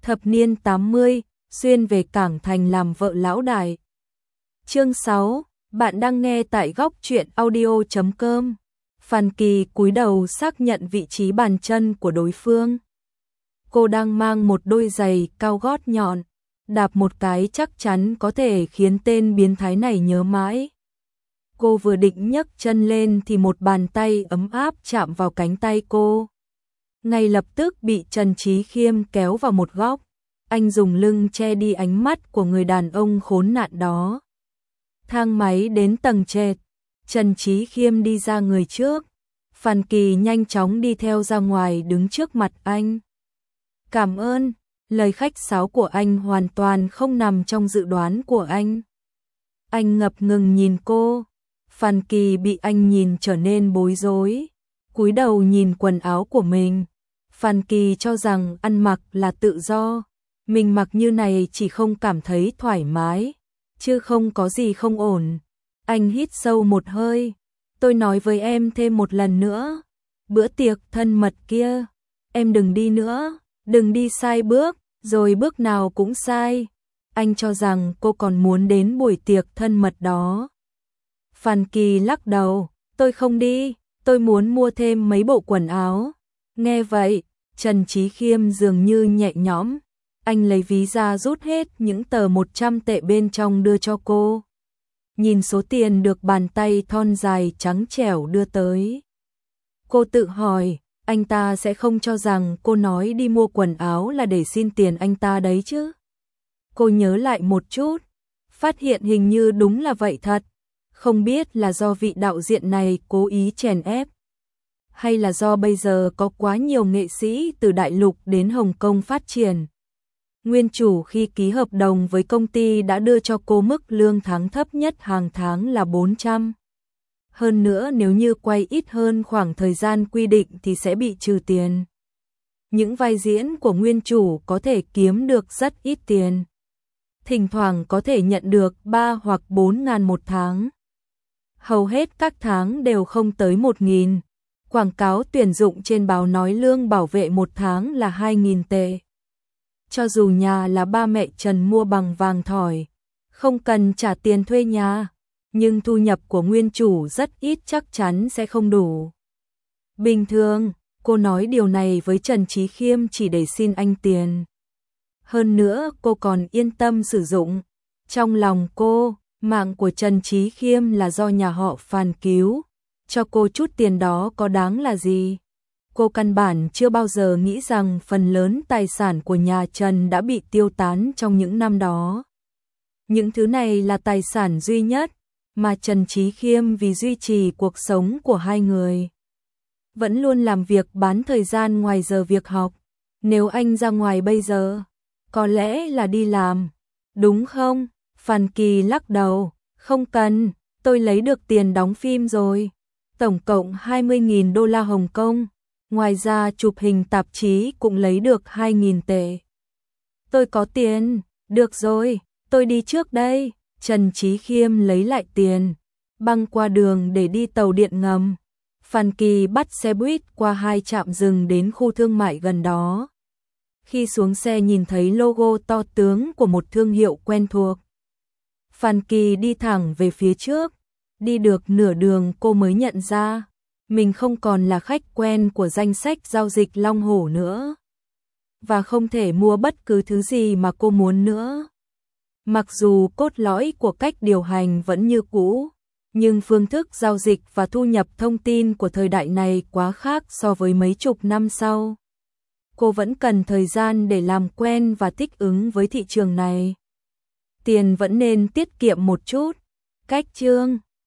Thập niên 80, xuyên về Cảng Thành làm vợ lão đại. Chương 6, bạn đang nghe tại góc truyện audio.com. Phan Kỳ cúi đầu xác nhận vị trí bàn chân của đối phương. Cô đang mang một đôi giày cao gót nhọn, đạp một cái chắc chắn có thể khiến tên biến thái này nhớ mãi. Cô vừa định nhấc chân lên thì một bàn tay ấm áp chạm vào cánh tay cô. Ngay lập tức bị Trần Chí Khiêm kéo vào một góc. Anh dùng lưng che đi ánh mắt của người đàn ông khốn nạn đó. Thang máy đến tầng trệt, Trần Chí Khiêm đi ra người trước. Phan Kỳ nhanh chóng đi theo ra ngoài đứng trước mặt anh. Cảm ơn, lời khách sáo của anh hoàn toàn không nằm trong dự đoán của anh. Anh ngập ngừng nhìn cô. Phan Kỳ bị anh nhìn trở nên bối rối, cúi đầu nhìn quần áo của mình. Phan Kỳ cho rằng ăn mặc là tự do, mình mặc như này chỉ không cảm thấy thoải mái, chứ không có gì không ổn. Anh hít sâu một hơi, tôi nói với em thêm một lần nữa, bữa tiệc thân mật kia, em đừng đi nữa, đừng đi sai bước, rồi bước nào cũng sai. Anh cho rằng cô còn muốn đến buổi tiệc thân mật đó. Phan Kỳ lắc đầu, tôi không đi, tôi muốn mua thêm mấy bộ quần áo. Nghe vậy, Trần Chí Khiêm dường như nhẹ nhõm, anh lấy ví ra rút hết những tờ 100 tệ bên trong đưa cho cô. Nhìn số tiền được bàn tay thon dài trắng trẻo đưa tới. Cô tự hỏi, anh ta sẽ không cho rằng cô nói đi mua quần áo là để xin tiền anh ta đấy chứ. Cô nhớ lại một chút, phát hiện hình như đúng là vậy thật. Không biết là do vị đạo diễn này cố ý chèn ép, hay là do bây giờ có quá nhiều nghệ sĩ từ Đại Lục đến Hồng Kông phát triển. Nguyên chủ khi ký hợp đồng với công ty đã đưa cho cô mức lương tháng thấp nhất hàng tháng là 400. Hơn nữa nếu như quay ít hơn khoảng thời gian quy định thì sẽ bị trừ tiền. Những vai diễn của nguyên chủ có thể kiếm được rất ít tiền. Thỉnh thoảng có thể nhận được 3 hoặc 4 ngàn một tháng. Hầu hết các tháng đều không tới 1.000. Quảng cáo tuyển dụng trên báo nói lương bảo vệ một tháng là 2.000 tệ. Cho dù nhà là ba mẹ Trần mua bằng vàng thỏi, không cần trả tiền thuê nhà, nhưng thu nhập của nguyên chủ rất ít chắc chắn sẽ không đủ. Bình thường, cô nói điều này với Trần Chí Khiêm chỉ để xin anh tiền. Hơn nữa cô còn yên tâm sử dụng. Trong lòng cô, mạng của Trần Chí Khiêm là do nhà họ Phan cứu, cho cô chút tiền đó có đáng là gì. Cô căn bản chưa bao giờ nghĩ rằng phần lớn tài sản của nhà Trần đã bị tiêu tán trong những năm đó. Những thứ này là tài sản duy nhất mà Trần Chí Khiêm vì duy trì cuộc sống của hai người vẫn luôn làm việc bán thời gian ngoài giờ việc học. Nếu anh ra ngoài bây giờ, có lẽ là đi làm, đúng không? Phan Kỳ lắc đầu, không cần, tôi lấy được tiền đóng phim rồi. Tổng cộng 20.000 đô la Hồng Kông, ngoài ra chụp hình tạp chí cũng lấy được 2.000 tệ. Tôi có tiền, được rồi, tôi đi trước đây. Trần Chí Khiêm lấy lại tiền, băng qua đường để đi tàu điện ngầm. Phan Kỳ bắt xe buýt qua 2 trạm dừng đến khu thương mại gần đó. Khi xuống xe nhìn thấy logo to tướng của một thương hiệu quen thuộc. Phan Kỳ đi thẳng về phía trước, đi được nửa đường cô mới nhận ra, mình không còn là khách quen của danh sách giao dịch Long Hổ nữa. Và không thể mua bất cứ thứ gì mà cô muốn nữa. Mặc dù cốt lõi của cách điều hành vẫn như cũ, nhưng phương thức giao dịch và thu nhập thông tin của thời đại này quá khác so với mấy chục năm sau. Cô vẫn cần thời gian để làm quen và thích ứng với thị trường này. Tiền vẫn nên tiết kiệm một chút. Cách chương